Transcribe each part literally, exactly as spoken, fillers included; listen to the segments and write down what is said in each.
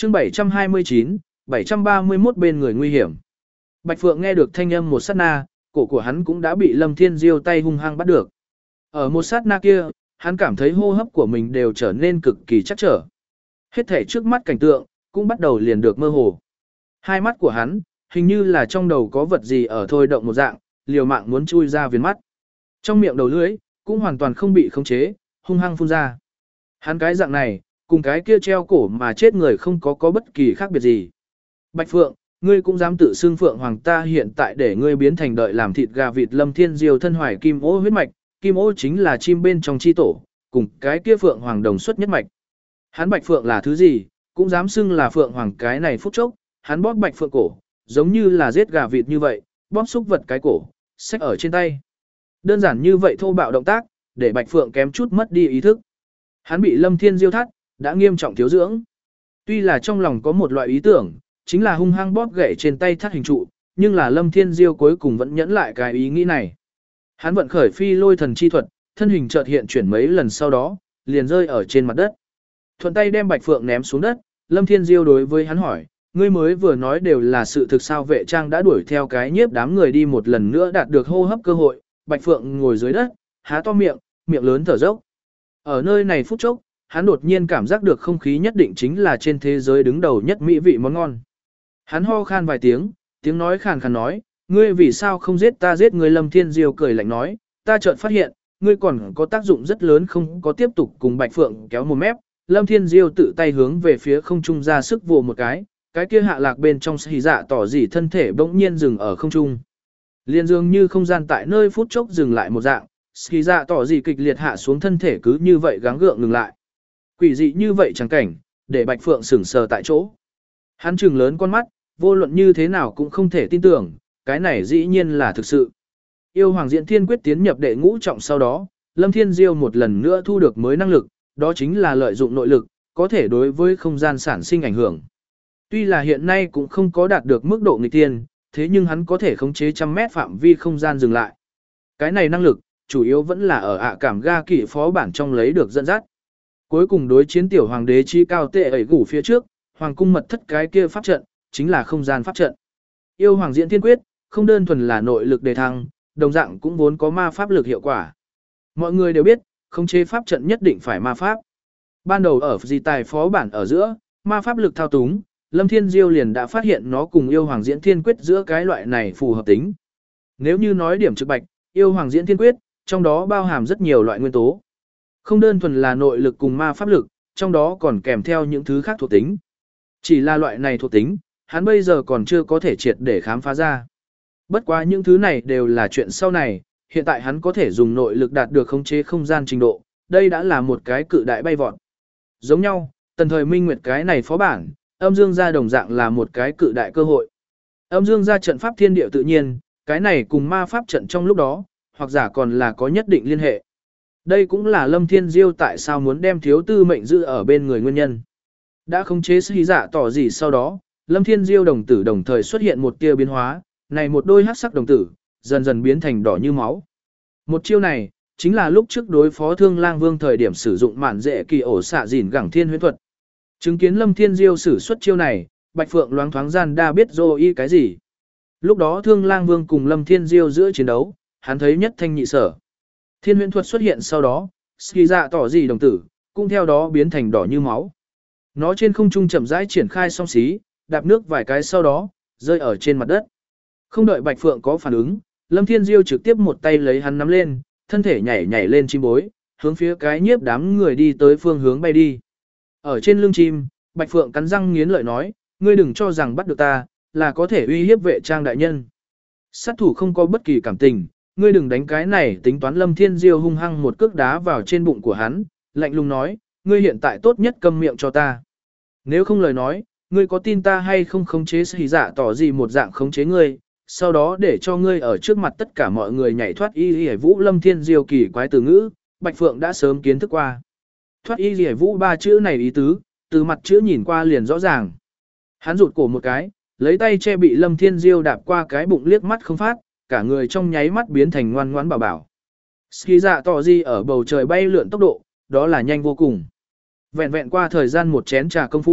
chương bảy trăm hai mươi chín, bảy trăm ba mươi mốt bên người nguy hiểm. Bạch Phượng nghe được thanh âm một sát na, cổ của hắn cũng đã bị Lâm Thiên Diêu tay hung hăng bắt được. Ở một sát na kia, hắn cảm thấy hô hấp của mình đều trở nên cực kỳ chắc trở. Hết thể trước mắt cảnh tượng, cũng bắt đầu liền được mơ hồ. Hai mắt của hắn, hình như là trong đầu có vật gì ở thôi động một dạng, liều mạng muốn chui ra viền mắt. Trong miệng đầu lưỡi, cũng hoàn toàn không bị khống chế, hung hăng phun ra. Hắn cái dạng này, cùng cái kia treo cổ mà chết người không có có bất kỳ khác biệt gì. Bạch Phượng, ngươi cũng dám tự xưng Phượng Hoàng, ta hiện tại để ngươi biến thành đợi làm thịt gà vịt. Lâm Thiên Diêu thân hoài kim ô huyết mạch, kim ô chính là chim bên trong chi tổ, cùng cái kia Phượng Hoàng đồng xuất nhất mạch. Hắn Bạch Phượng là thứ gì, cũng dám xưng là Phượng Hoàng. Cái này phút chốc, hắn bóp Bạch Phượng cổ, giống như là giết gà vịt như vậy, bóp xúc vật cái cổ, xách ở trên tay. Đơn giản như vậy thô bạo động tác, để Bạch Phượng kém chút mất đi ý thức. Hắn bị Lâm Thiên Diêu thắt, đã nghiêm trọng thiếu dưỡng. Tuy là trong lòng có một loại ý tưởng, chính là hung hăng bóp gãy trên tay thắt hình trụ, nhưng là Lâm Thiên Diêu cuối cùng vẫn nhẫn lại cái ý nghĩ này. Hắn vận khởi phi lôi thần chi thuật, thân hình chợt hiện chuyển mấy lần sau đó, liền rơi ở trên mặt đất. Thuận tay đem Bạch Phượng ném xuống đất, Lâm Thiên Diêu đối với hắn hỏi, ngươi mới vừa nói đều là sự thực sao? Vệ trang đã đuổi theo cái nhiếp đám người đi một lần nữa đạt được hô hấp cơ hội. Bạch Phượng ngồi dưới đất, há to miệng, miệng lớn thở dốc. Ở nơi này phút chốc, hắn đột nhiên cảm giác được không khí nhất định chính là trên thế giới đứng đầu nhất mỹ vị món ngon. Hắn ho khan vài tiếng, tiếng nói khàn khàn nói, ngươi vì sao không giết ta? Giết ngươi? Lâm Thiên Diêu cười lạnh nói, ta chợt phát hiện, ngươi còn có tác dụng rất lớn, không có tiếp tục cùng Bạch Phượng kéo một mép. Lâm Thiên Diêu tự tay hướng về phía không trung ra sức vồ một cái, cái kia hạ lạc bên trong xì dạ tỏ dị thân thể bỗng nhiên dừng ở không trung. Liên dường như không gian tại nơi phút chốc dừng lại một dạng, xì dạ tỏ dị kịch liệt hạ xuống, thân thể cứ như vậy gắng gượng ngừng lại. Quỷ dị như vậy chẳng cảnh, để Bạch Phượng sững sờ tại chỗ. Hắn trừng lớn con mắt, vô luận như thế nào cũng không thể tin tưởng, cái này dĩ nhiên là thực sự. Yêu Hoàng Diễn Thiên Quyết tiến nhập đệ ngũ trọng sau đó, Lâm Thiên Diêu một lần nữa thu được mới năng lực, đó chính là lợi dụng nội lực, có thể đối với không gian sản sinh ảnh hưởng. Tuy là hiện nay cũng không có đạt được mức độ nghịch tiên, thế nhưng hắn có thể khống chế trăm mét phạm vi không gian dừng lại. Cái này năng lực, chủ yếu vẫn là ở ạ cảm ga kỵ phó bản trong lấy được dẫn dắt. Cuối cùng đối chiến tiểu hoàng đế chi cao tệ ẩy gủ phía trước, hoàng cung mật thất cái kia pháp trận, chính là không gian pháp trận. Yêu Hoàng Diễn Thiên Quyết, không đơn thuần là nội lực đề thăng, đồng dạng cũng vốn có ma pháp lực hiệu quả. Mọi người đều biết, khống chế pháp trận nhất định phải ma pháp. Ban đầu ở di tài phó bản ở giữa, ma pháp lực thao túng, Lâm Thiên Diêu liền đã phát hiện nó cùng Yêu Hoàng Diễn Thiên Quyết giữa cái loại này phù hợp tính. Nếu như nói điểm trực bạch, Yêu Hoàng Diễn Thiên Quyết, trong đó bao hàm rất nhiều loại nguyên tố. Không đơn thuần là nội lực cùng ma pháp lực, trong đó còn kèm theo những thứ khác thuộc tính. Chỉ là loại này thuộc tính, hắn bây giờ còn chưa có thể triệt để khám phá ra. Bất quá những thứ này đều là chuyện sau này, hiện tại hắn có thể dùng nội lực đạt được khống chế không gian trình độ, đây đã là một cái cự đại bay vọt. Giống nhau, tần thời minh nguyệt cái này phó bản, âm dương gia đồng dạng là một cái cự đại cơ hội. Âm dương gia trận pháp thiên địa tự nhiên, cái này cùng ma pháp trận trong lúc đó, hoặc giả còn là có nhất định liên hệ. Đây cũng là Lâm Thiên Diêu tại sao muốn đem thiếu tư mệnh giữ ở bên người nguyên nhân. Đã khống chế sĩ dạ tỏ gì sau đó, Lâm Thiên Diêu đồng tử đồng thời xuất hiện một tia biến hóa, này một đôi hắc sắc đồng tử, dần dần biến thành đỏ như máu. Một chiêu này, chính là lúc trước đối phó Thương Lang Vương thời điểm sử dụng mạn dễ kỳ ổ xạ dỉn gẳng thiên huyễn thuật. Chứng kiến Lâm Thiên Diêu sử xuất chiêu này, Bạch Phượng loáng thoáng gian đa biết dô y cái gì. Lúc đó Thương Lang Vương cùng Lâm Thiên Diêu giữa chiến đấu, hắn thấy nhất thanh nhị sở. Thiên huyễn thuật xuất hiện sau đó, ski dạ tỏ gì đồng tử, cũng theo đó biến thành đỏ như máu. Nó trên không trung chậm rãi triển khai song xí, đạp nước vài cái sau đó, rơi ở trên mặt đất. Không đợi Bạch Phượng có phản ứng, Lâm Thiên Diêu trực tiếp một tay lấy hắn nắm lên, thân thể nhảy nhảy lên chim bối, hướng phía cái nhiếp đám người đi tới phương hướng bay đi. Ở trên lưng chim, Bạch Phượng cắn răng nghiến lợi nói, ngươi đừng cho rằng bắt được ta, là có thể uy hiếp vệ trang đại nhân. Sát thủ không có bất kỳ cảm tình, ngươi đừng đánh cái này. Tính toán. Lâm Thiên Diêu hung hăng một cước đá vào trên bụng của hắn, lạnh lùng nói, ngươi hiện tại tốt nhất câm miệng cho ta. Nếu không lời nói, ngươi có tin ta hay không khống chế sĩ dạ tỏ gì một dạng khống chế ngươi, sau đó để cho ngươi ở trước mặt tất cả mọi người nhảy thoát y y vũ. Lâm Thiên Diêu kỳ quái từ ngữ, Bạch Phượng đã sớm kiến thức qua. Thoát y y vũ ba chữ này ý tứ, từ mặt chữ nhìn qua liền rõ ràng. Hắn rụt cổ một cái, lấy tay che bị Lâm Thiên Diêu đạp qua cái bụng liếc mắt không phát, cả người trong nháy mắt biến thành ngoan ngoãn bảo bảo. Ski dạ tỏ gì ở bầu trời bay lượn tốc độ, đó là nhanh vô cùng. Vẹn vẹn qua thời gian một chén trà công phu,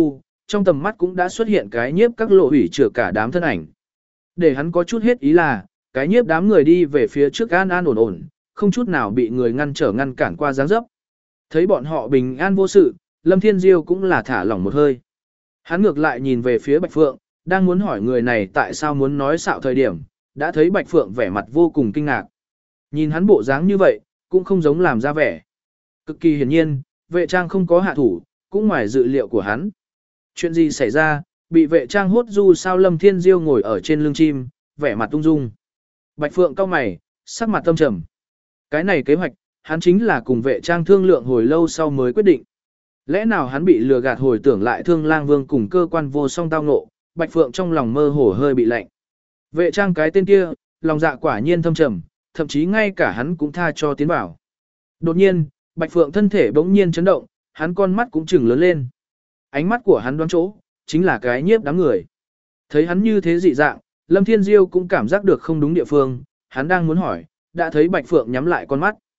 trong tầm mắt cũng đã xuất hiện cái nhiếp các lộ hủy chữa cả đám thân ảnh. Để hắn có chút hết ý là, cái nhiếp đám người đi về phía trước an an ổn ổn, không chút nào bị người ngăn trở ngăn cản qua dáng dấp. Thấy bọn họ bình an vô sự, Lâm Thiên Diêu cũng là thả lỏng một hơi. Hắn ngược lại nhìn về phía Bạch Phượng, đang muốn hỏi người này tại sao muốn nói xạo thời điểm, đã thấy Bạch Phượng vẻ mặt vô cùng kinh ngạc. Nhìn hắn bộ dáng như vậy, cũng không giống làm ra vẻ. Cực kỳ hiển nhiên, vệ trang không có hạ thủ, cũng ngoài dự liệu của hắn. Chuyện gì xảy ra, bị vệ trang hốt du sao Lâm Thiên Diêu ngồi ở trên lưng chim, vẻ mặt tung dung. Bạch Phượng cau mày, sắc mặt tâm trầm. Cái này kế hoạch, hắn chính là cùng vệ trang thương lượng hồi lâu sau mới quyết định. Lẽ nào hắn bị lừa gạt hồi tưởng lại Thương Lang Vương cùng cơ quan vô song tao ngộ, Bạch Phượng trong lòng mơ hồ hơi bị lạnh. Vệ trang cái tên kia, lòng dạ quả nhiên thâm trầm, thậm chí ngay cả hắn cũng tha cho tiến vào. Đột nhiên, Bạch Phượng thân thể bỗng nhiên chấn động, hắn con mắt cũng trừng lớn lên. Ánh mắt của hắn đoán chỗ, chính là cái nhiếp đám người. Thấy hắn như thế dị dạng, Lâm Thiên Diêu cũng cảm giác được không đúng địa phương, hắn đang muốn hỏi, đã thấy Bạch Phượng nhắm lại con mắt.